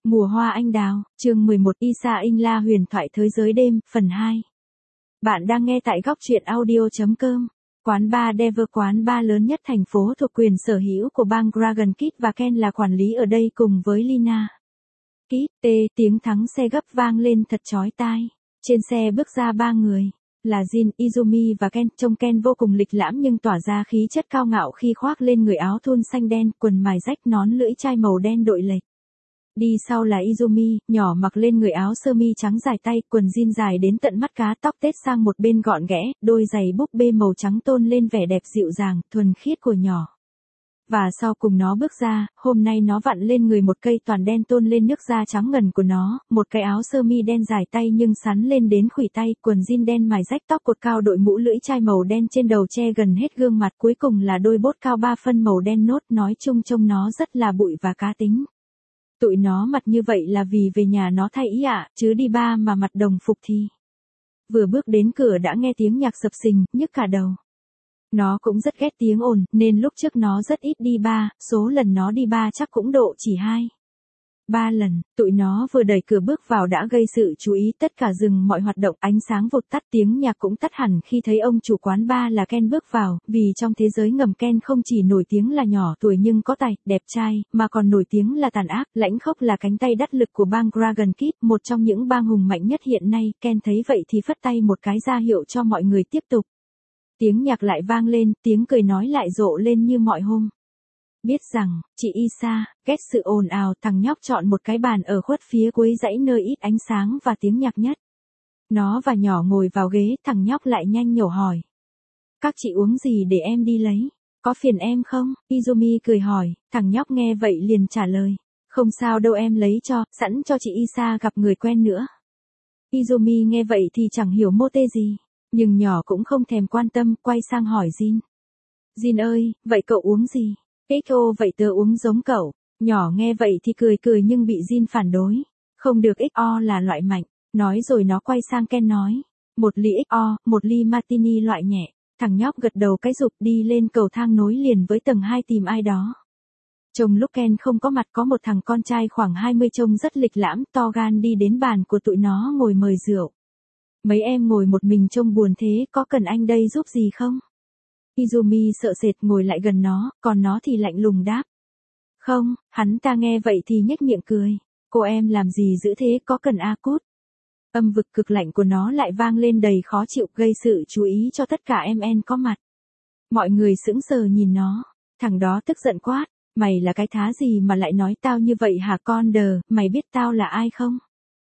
Mùa hoa anh đào, chương 11 Isa In La huyền thoại thế giới đêm, phần 2. Bạn đang nghe tại góc truyện audio.com. Quán bar Dever, quán bar lớn nhất thành phố thuộc quyền sở hữu của bang Dragon Kid và Ken là quản lý ở đây cùng với Lina. Kid, tiếng thắng xe gấp vang lên thật chói tai. Trên xe bước ra ba người, là Jin, Izumi và Ken. Trông Ken vô cùng lịch lãm nhưng tỏa ra khí chất cao ngạo khi khoác lên người áo thun xanh đen, quần mài rách, nón lưỡi chai màu đen đội lệch. Đi sau là Izumi, nhỏ mặc lên người áo sơ mi trắng dài tay, quần jean dài đến tận mắt cá, tóc tết sang một bên gọn ghẽ, đôi giày búp bê màu trắng tôn lên vẻ đẹp dịu dàng, thuần khiết của nhỏ. Và sau cùng nó bước ra, hôm nay nó vặn lên người một cây toàn đen tôn lên nước da trắng ngần của nó, một cái áo sơ mi đen dài tay nhưng sắn lên đến khuỷu tay, quần jean đen mài rách, tóc cột cao đội mũ lưỡi chai màu đen trên đầu che gần hết gương mặt, cuối cùng là đôi bốt cao 3 phân màu đen nốt, nói chung trông nó rất là bụi và cá tính. Tụi nó mặt như vậy là vì về nhà nó thay ý ạ, chứ đi bar mà mặt đồng phục thì. Vừa bước đến cửa đã nghe tiếng nhạc sập sình, nhức cả đầu. Nó cũng rất ghét tiếng ồn, nên lúc trước nó rất ít đi bar, số lần nó đi bar chắc cũng độ chỉ 2-3 lần. Tụi nó vừa đẩy cửa bước vào đã gây sự chú ý, tất cả dừng mọi hoạt động, ánh sáng vụt tắt, tiếng nhạc cũng tắt hẳn khi thấy ông chủ quán bar là Ken bước vào, vì trong thế giới ngầm Ken không chỉ nổi tiếng là nhỏ tuổi nhưng có tài, đẹp trai, mà còn nổi tiếng là tàn ác, lãnh khốc là cánh tay đắc lực của bang Dragon Kid, một trong những bang hùng mạnh nhất hiện nay. Ken thấy vậy thì phất tay một cái ra hiệu cho mọi người tiếp tục. Tiếng nhạc lại vang lên, tiếng cười nói lại rộ lên như mọi hôm. Biết rằng, chị Isa, ghét sự ồn ào, thằng nhóc chọn một cái bàn ở khuất phía cuối dãy nơi ít ánh sáng và tiếng nhạc nhất. Nó và nhỏ ngồi vào ghế, thằng nhóc lại nhanh nhẩu hỏi. Các chị uống gì để em đi lấy? Có phiền em không? Izumi cười hỏi, thằng nhóc nghe vậy liền trả lời. Không sao đâu, em lấy cho, sẵn cho chị Isa gặp người quen nữa. Izumi nghe vậy thì chẳng hiểu mô tê gì, nhưng nhỏ cũng không thèm quan tâm, quay sang hỏi Jin. Jin ơi, vậy cậu uống gì? XO, vậy tớ uống giống cậu. Nhỏ nghe vậy thì cười cười nhưng bị Jin phản đối. Không được, XO là loại mạnh. Nói rồi nó quay sang Ken nói. Một ly XO, một ly martini loại nhẹ. Thằng nhóc gật đầu cái rụp đi lên cầu thang nối liền với tầng 2 tìm ai đó. Trong lúc Ken không có mặt có một thằng con trai khoảng 20 trông rất lịch lãm, to gan đi đến bàn của tụi nó ngồi mời rượu. Mấy em ngồi một mình trông buồn thế, có cần anh đây giúp gì không? Izumi sợ sệt ngồi lại gần nó, còn nó thì lạnh lùng đáp. Không, hắn ta nghe vậy thì nhếch miệng cười. Cô em làm gì dữ thế, có cần cút? Âm vực cực lạnh của nó lại vang lên đầy khó chịu, gây sự chú ý cho tất cả em có mặt. Mọi người sững sờ nhìn nó. Thằng đó tức giận quát. Mày là cái thá gì mà lại nói tao như vậy hả con đờ, mày biết tao là ai không?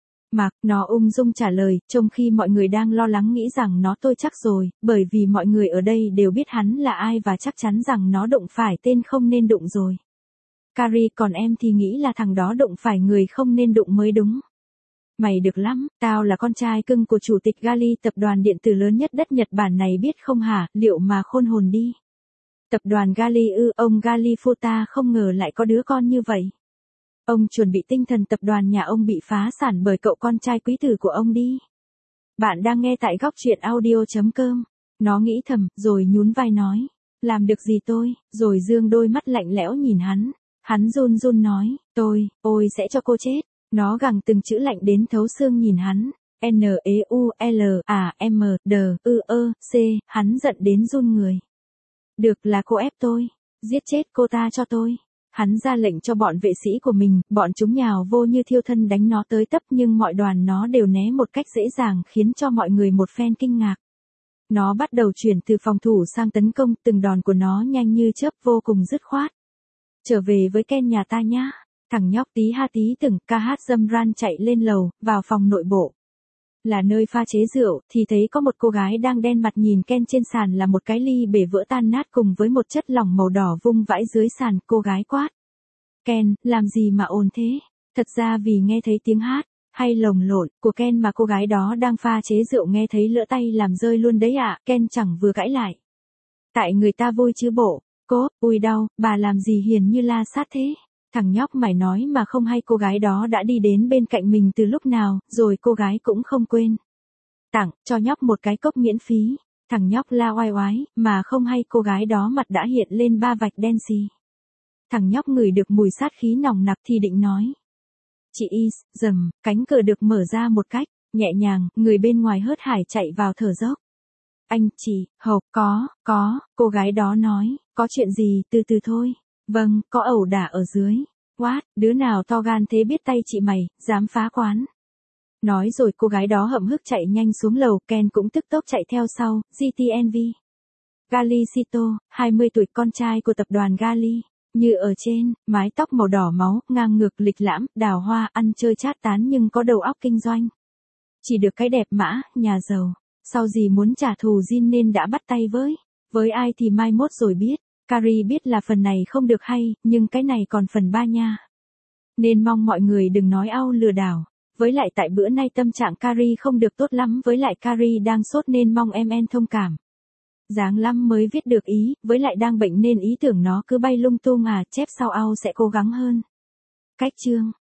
Nó ung dung trả lời, trong khi mọi người đang lo lắng nghĩ rằng nó tôi chắc rồi, bởi vì mọi người ở đây đều biết hắn là ai và chắc chắn rằng nó đụng phải tên không nên đụng rồi. Kari, còn em thì nghĩ là thằng đó đụng phải người không nên đụng mới đúng. Mày được lắm, tao là con trai cưng của chủ tịch Gali, tập đoàn điện tử lớn nhất đất Nhật Bản này, biết không hả, liệu mà khôn hồn đi. Tập đoàn Gali ư? Ông Gali Futa không ngờ lại có đứa con như vậy. Ông chuẩn bị tinh thần tập đoàn nhà ông bị phá sản bởi cậu con trai quý tử của ông đi. Bạn đang nghe tại góc truyện audio.com. Nó nghĩ thầm, rồi nhún vai nói. Làm được gì tôi, rồi dương đôi mắt lạnh lẽo nhìn hắn. Hắn run run nói, ôi sẽ cho cô chết. Nó gằn từng chữ lạnh đến thấu xương nhìn hắn. NeulAMDC, hắn giận đến run người. Được, là cô ép tôi. Giết chết cô ta cho tôi. Hắn ra lệnh cho bọn vệ sĩ của mình, bọn chúng nhào vô như thiêu thân đánh nó tới tấp nhưng mọi đoàn nó đều né một cách dễ dàng khiến cho mọi người một phen kinh ngạc. Nó bắt đầu chuyển từ phòng thủ sang tấn công, từng đòn của nó nhanh như chớp, vô cùng dứt khoát. Trở về với Ken nhà ta nhá. Thằng nhóc tí ha tí từng ca hát dâm ran chạy lên lầu, vào phòng nội bộ. Là nơi pha chế rượu, thì thấy có một cô gái đang đen mặt nhìn Ken. Trên sàn là một cái ly bể vỡ tan nát cùng với một chất lỏng màu đỏ vung vãi dưới sàn. Cô gái quát. Ken, làm gì mà ồn thế? Thật ra vì nghe thấy tiếng hát, hay lồng lộn, của Ken mà cô gái đó đang pha chế rượu nghe thấy lỡ tay làm rơi luôn đấy ạ. Ken chẳng vừa cãi lại. Tại người ta vui chứ bộ. Ui đau, bà làm gì hiền như la sát thế? Thằng nhóc mày nói mà không hay cô gái đó đã đi đến bên cạnh mình từ lúc nào, rồi cô gái cũng không quên tặng cho nhóc một cái cốc miễn phí. Thằng nhóc la oai oái, mà không hay cô gái đó mặt đã hiện lên 3 vạch đen xì. Thằng nhóc ngửi được mùi sát khí nồng nặc thì định nói. Chị Is, cánh cửa được mở ra một cách nhẹ nhàng, người bên ngoài hớt hải chạy vào thở dốc. Anh, chị, Hộp, có, cô gái đó nói, có chuyện gì, từ từ thôi. Vâng, có ẩu đả ở dưới. What, đứa nào to gan thế biết tay chị mày, dám phá quán. Nói rồi cô gái đó hậm hực chạy nhanh xuống lầu, Ken cũng tức tốc chạy theo sau, GTNV. Galicito, 20 tuổi, con trai của tập đoàn Gali. Như ở trên, mái tóc màu đỏ máu, ngang ngược lịch lãm, đào hoa, ăn chơi chát tán nhưng có đầu óc kinh doanh. Chỉ được cái đẹp mã, nhà giàu. Sau gì muốn trả thù Jin nên đã bắt tay với ai thì mai mốt rồi biết. Carrie biết là phần này không được hay, nhưng cái này còn phần 3 nha. Nên mong mọi người đừng nói ao lừa đảo. Với lại tại bữa nay tâm trạng Carrie không được tốt lắm, với lại Carrie đang sốt nên mong em thông cảm. Dáng lắm mới viết được ý, với lại đang bệnh nên ý tưởng nó cứ bay lung tung chép sau ao sẽ cố gắng hơn. Cách chương